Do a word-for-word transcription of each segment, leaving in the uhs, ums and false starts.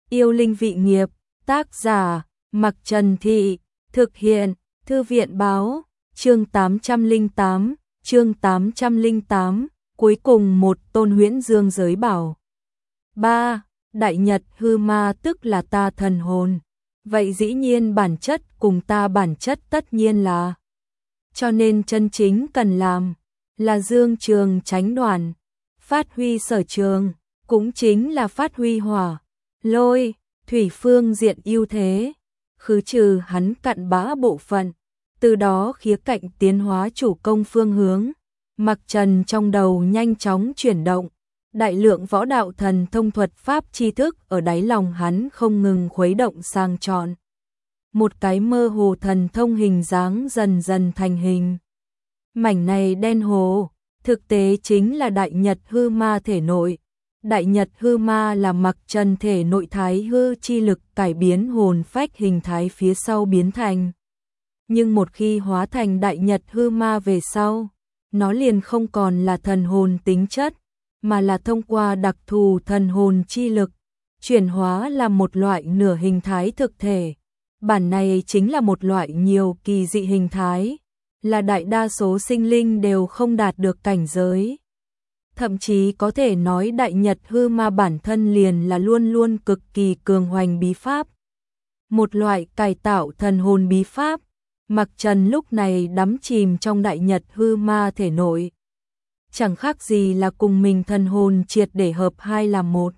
Yêu linh vị nghiệp, tác giả, Mặc Trần Thị, thực hiện, Thư viện báo, chương tám trăm lẻ tám, chương tám trăm lẻ tám, cuối cùng một Tôn Huyễn Dương giới bảo. ba. Đại Nhật hư ma tức là ta thần hồn. Vậy dĩ nhiên bản chất cùng ta bản chất tất nhiên là. Cho nên chân chính cần làm là dương trường tránh đoạn, phát huy sở trường, cũng chính là phát huy hỏa, lôi, thủy phương diện ưu thế, khứ trừ hắn cặn bã bộ phận, từ đó khía cạnh tiến hóa chủ công phương hướng. Mặc Trần trong đầu nhanh chóng chuyển động, đại lượng võ đạo thần thông thuật pháp tri thức ở đáy lòng hắn không ngừng khuấy động sang trọn. Một cái mơ hồ thần thông hình dáng dần dần thành hình. Mảnh này đen hồ, thực tế chính là Đại Nhật hư ma thể nội. Đại Nhật hư ma là Mặc Trần thể nội thái hư chi lực cải biến hồn phách hình thái phía sau biến thành. Nhưng một khi hóa thành Đại Nhật hư ma về sau, nó liền không còn là thần hồn tính chất, mà là thông qua đặc thù thần hồn chi lực, chuyển hóa làm một loại nửa hình thái thực thể. Bản này chính là một loại nhiều kỳ dị hình thái, là đại đa số sinh linh đều không đạt được cảnh giới. Thậm chí có thể nói Đại Nhật hư ma bản thân liền là luôn luôn cực kỳ cường hoành bí pháp. Một loại cải tạo thần hồn bí pháp. Mặc Trần lúc này đắm chìm trong Đại Nhật hư ma thể nội. Chẳng khác gì là cùng mình thần hồn triệt để hợp hai làm một.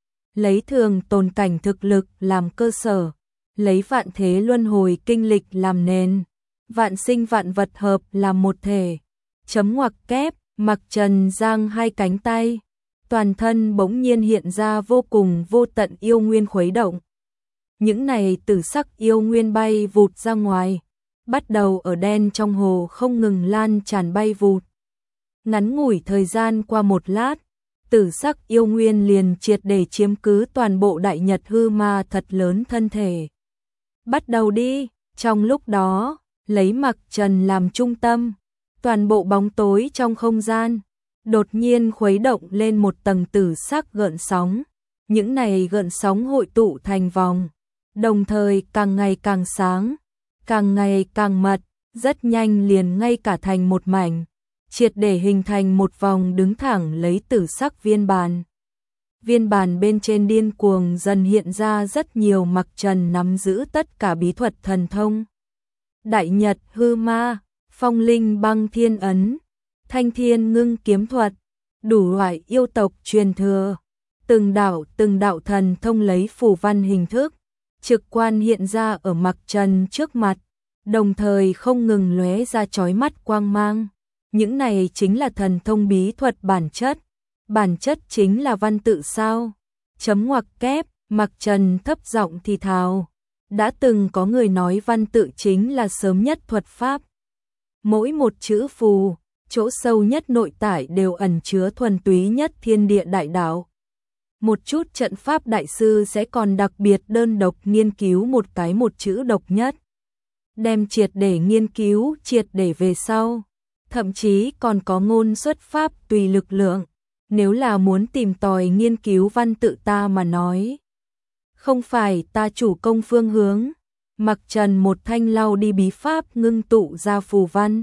Lấy thường tồn cảnh thực lực làm cơ sở, lấy vạn thế luân hồi kinh lịch làm nền, vạn sinh vạn vật hợp làm một thể. Chấm ngoặc kép, Mặc Trần giang hai cánh tay, toàn thân bỗng nhiên hiện ra vô cùng vô tận yêu nguyên khuấy động. Những này tử sắc yêu nguyên bay vụt ra ngoài, bắt đầu ở đen trong hồ không ngừng lan tràn bay vụt. Ngắn ngủi thời gian qua một lát, tử sắc yêu nguyên liền triệt để chiếm cứ toàn bộ Đại Nhật hư ma thật lớn thân thể. Bắt đầu đi, trong lúc đó, lấy Mặc Trần làm trung tâm, toàn bộ bóng tối trong không gian, đột nhiên khuấy động lên một tầng tử sắc gợn sóng. Những này gợn sóng hội tụ thành vòng, đồng thời càng ngày càng sáng, càng ngày càng mật, rất nhanh liền ngay cả thành một mảnh, triệt để hình thành một vòng đứng thẳng lấy tử sắc viên bàn. Viên bàn bên trên điên cuồng dần hiện ra rất nhiều Mặc Trần nắm giữ tất cả bí thuật thần thông. Đại Nhật hư ma, phong linh băng thiên ấn, thanh thiên ngưng kiếm thuật, đủ loại yêu tộc truyền thừa. Từng đạo từng đạo thần thông lấy phù văn hình thức, trực quan hiện ra ở Mặc Trần trước mặt, đồng thời không ngừng lóe ra chói mắt quang mang. Những này chính là thần thông bí thuật bản chất. Bản chất chính là văn tự sao? Chấm ngoặc kép, Mặc Trần thấp giọng thì thào. Đã từng có người nói văn tự chính là sớm nhất thuật pháp. Mỗi một chữ phù, chỗ sâu nhất nội tại đều ẩn chứa thuần túy nhất thiên địa đại đạo. Một chút trận pháp đại sư sẽ còn đặc biệt đơn độc nghiên cứu một cái một chữ độc nhất. Đem triệt để nghiên cứu, triệt để về sau. Thậm chí còn có ngôn xuất pháp tùy lực lượng. Nếu là muốn tìm tòi nghiên cứu văn tự ta mà nói. Không phải ta chủ công phương hướng. Mặc Trần một thanh lau đi bí pháp ngưng tụ ra phù văn.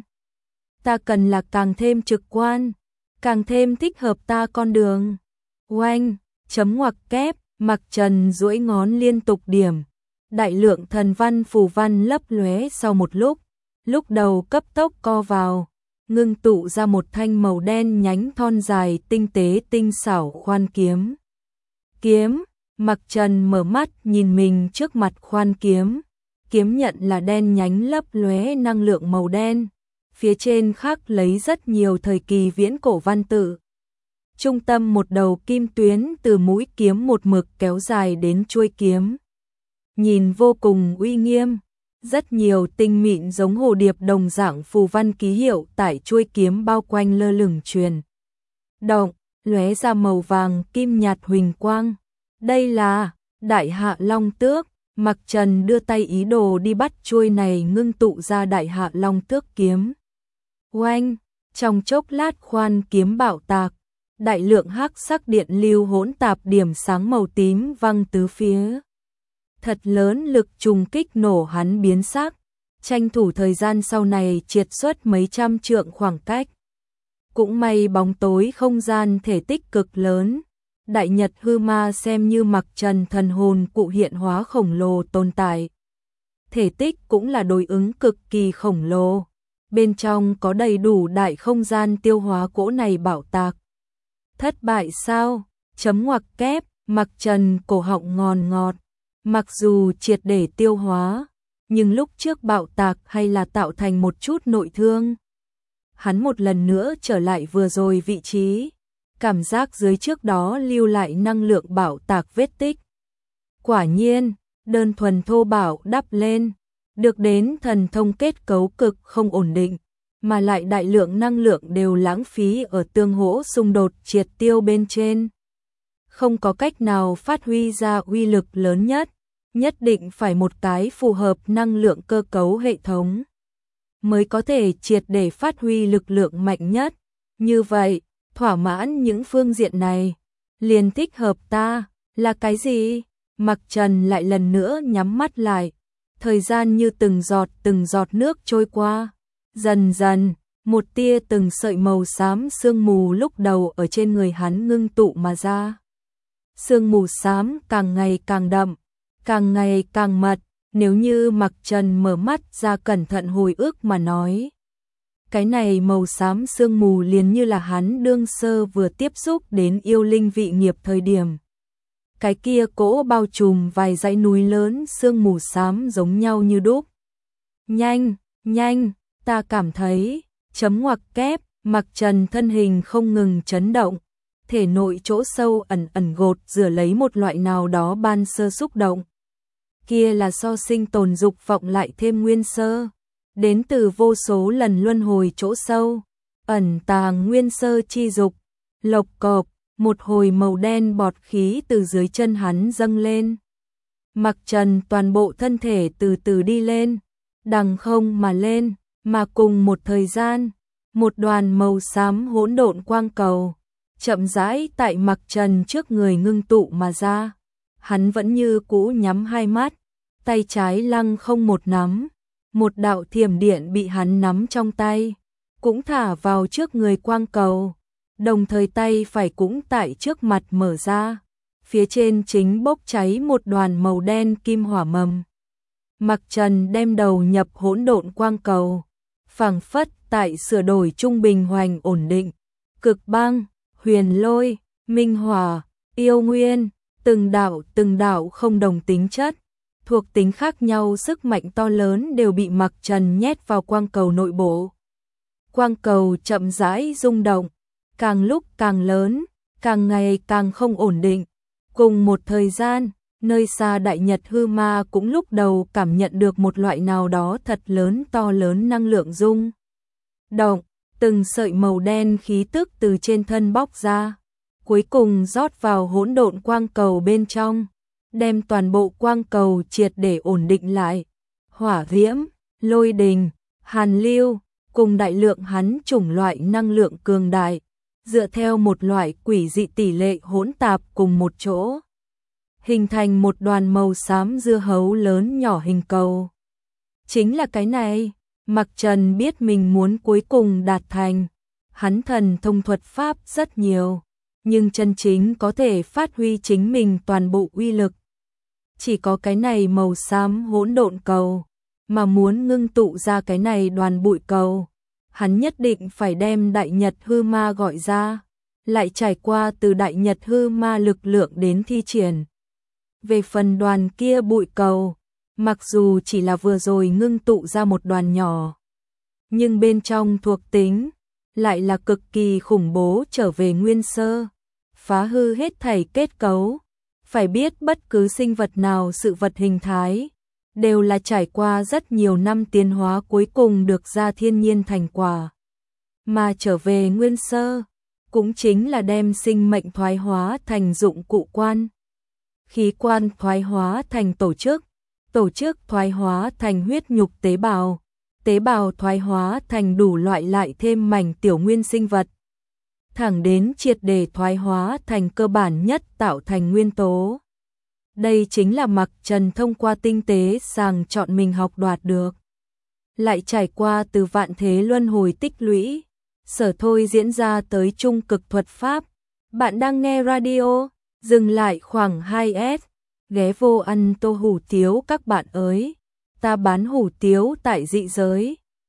Ta cần là càng thêm trực quan, càng thêm thích hợp ta con đường. Oanh, chấm ngoặc kép, Mặc Trần duỗi ngón liên tục điểm. Đại lượng thần văn phù văn lấp lóe sau một lúc, lúc đầu cấp tốc co vào, ngưng tụ ra một thanh màu đen nhánh thon dài tinh tế tinh xảo khoan kiếm. Kiếm, Mặc Trần mở mắt nhìn mình trước mặt khoan kiếm, kiếm nhận là đen nhánh lấp lóe năng lượng màu đen, phía trên khắc lấy rất nhiều thời kỳ viễn cổ văn tự. Trung tâm một đầu kim tuyến từ mũi kiếm một mực kéo dài đến chuôi kiếm. Nhìn vô cùng uy nghiêm, rất nhiều tinh mịn giống hồ điệp đồng dạng phù văn ký hiệu tại chuôi kiếm bao quanh lơ lửng truyền động, lóe ra màu vàng kim nhạt huỳnh quang. Đây là Đại Hạ Long Tước. Mặc Trần đưa tay ý đồ đi bắt chuôi này ngưng tụ ra Đại Hạ Long Tước kiếm. Oanh, trong chốc lát khoan kiếm bạo tạc, đại lượng hắc sắc điện lưu hỗn tạp điểm sáng màu tím văng tứ phía. Thật lớn lực trùng kích nổ hắn biến sắc, tranh thủ thời gian sau này triệt xuất mấy trăm trượng khoảng cách. Cũng may bóng tối không gian thể tích cực lớn, đại nhật hư ma xem như mặc trần thần hồn cụ hiện hóa khổng lồ tồn tại. Thể tích cũng là đối ứng cực kỳ khổng lồ, bên trong có đầy đủ đại không gian tiêu hóa cỗ này bảo tạc. Thất bại sao? Chấm ngoặc kép, mặc trần cổ họng ngòn ngọt, mặc dù triệt để tiêu hóa, nhưng lúc trước bạo tạc hay là tạo thành một chút nội thương. Hắn một lần nữa trở lại vừa rồi vị trí, cảm giác dưới trước đó lưu lại năng lượng bạo tạc vết tích. Quả nhiên, đơn thuần thô bạo đắp lên, được đến thần thông kết cấu cực không ổn định, mà lại đại lượng năng lượng đều lãng phí ở tương hỗ xung đột triệt tiêu bên trên. Không có cách nào phát huy ra uy lực lớn nhất, nhất định phải một cái phù hợp năng lượng cơ cấu hệ thống mới có thể triệt để phát huy lực lượng mạnh nhất. Như vậy, thỏa mãn những phương diện này, liền thích hợp ta, là cái gì? Mặc Trần lại lần nữa nhắm mắt lại, thời gian như từng giọt từng giọt nước trôi qua, dần dần, một tia từng sợi màu xám sương mù lúc đầu ở trên người hắn ngưng tụ mà ra. Sương mù xám càng ngày càng đậm, càng ngày càng mật, nếu như Mặc Trần mở mắt ra cẩn thận hồi ức mà nói. Cái này màu xám sương mù liền như là hắn đương sơ vừa tiếp xúc đến yêu linh vị nghiệp thời điểm. Cái kia cỗ bao trùm vài dãy núi lớn sương mù xám giống nhau như đúc. Nhanh, nhanh, ta cảm thấy, chấm ngoặc kép, Mặc Trần thân hình không ngừng chấn động, thể nội chỗ sâu ẩn ẩn gột rửa lấy một loại nào đó ban sơ xúc động. Kia là so sinh tồn dục vọng lại thêm nguyên sơ, đến từ vô số lần luân hồi chỗ sâu, ẩn tàng nguyên sơ chi dục. Lộc cộp, một hồi màu đen bọt khí từ dưới chân hắn dâng lên. Mặc Trần toàn bộ thân thể từ từ đi lên, đằng không mà lên, mà cùng một thời gian, một đoàn màu xám hỗn độn quang cầu chậm rãi tại Mặc Trần trước người ngưng tụ mà ra. Hắn vẫn như cũ nhắm hai mắt, tay trái lăng không một nắm, một đạo thiểm điện bị hắn nắm trong tay, cũng thả vào trước người quang cầu, đồng thời tay phải cũng tại trước mặt mở ra, phía trên chính bốc cháy một đoàn màu đen kim hỏa mầm. Mặc Trần đem đầu nhập hỗn độn quang cầu, phảng phất tại sửa đổi trung bình hoành ổn định, cực băng, huyền lôi, minh hỏa, yêu nguyên, từng đạo từng đạo không đồng tính chất, thuộc tính khác nhau sức mạnh to lớn đều bị Mặc Trần nhét vào quang cầu nội bộ. Quang cầu chậm rãi rung động, càng lúc càng lớn, càng ngày càng không ổn định. Cùng một thời gian, nơi xa đại nhật hư ma cũng lúc đầu cảm nhận được một loại nào đó thật lớn to lớn năng lượng rung động, từng sợi màu đen khí tức từ trên thân bóc ra, cuối cùng rót vào hỗn độn quang cầu bên trong, đem toàn bộ quang cầu triệt để ổn định lại. Hỏa viêm, lôi đình, hàn lưu, cùng đại lượng hắn chủng loại năng lượng cường đại, dựa theo một loại quỷ dị tỷ lệ hỗn tạp cùng một chỗ, hình thành một đoàn màu xám dưa hấu lớn nhỏ hình cầu. Chính là cái này, Mặc Trần biết mình muốn cuối cùng đạt thành. Hắn thần thông thuật pháp rất nhiều, nhưng chân chính có thể phát huy chính mình toàn bộ uy lực chỉ có cái này màu xám hỗn độn cầu, mà muốn ngưng tụ ra cái này đoàn bụi cầu, hắn nhất định phải đem đại nhật hư ma gọi ra, lại trải qua từ đại nhật hư ma lực lượng đến thi triển. Về phần đoàn kia bụi cầu, mặc dù chỉ là vừa rồi ngưng tụ ra một đoàn nhỏ, nhưng bên trong thuộc tính lại là cực kỳ khủng bố trở về nguyên sơ, phá hư hết thảy kết cấu. Phải biết bất cứ sinh vật nào sự vật hình thái, đều là trải qua rất nhiều năm tiến hóa cuối cùng được ra thiên nhiên thành quả. Mà trở về nguyên sơ, cũng chính là đem sinh mệnh thoái hóa thành dụng cụ quan, khí quan thoái hóa thành tổ chức, tổ chức thoái hóa thành huyết nhục tế bào, tế bào thoái hóa thành đủ loại lại thêm mảnh tiểu nguyên sinh vật. thẳng đến triệt để thoái hóa thành cơ bản nhất tạo thành nguyên tố. Đây chính là Mặc Trần thông qua tinh tế sàng chọn mình học đoạt được. Lại trải qua từ vạn thế luân hồi tích lũy, sở thôi diễn ra tới trung cực thuật pháp. Bạn đang nghe radio, dừng lại khoảng hai S, ghé vô ăn tô hủ tiếu các bạn ơi. Ta bán hủ tiếu tại dị giới.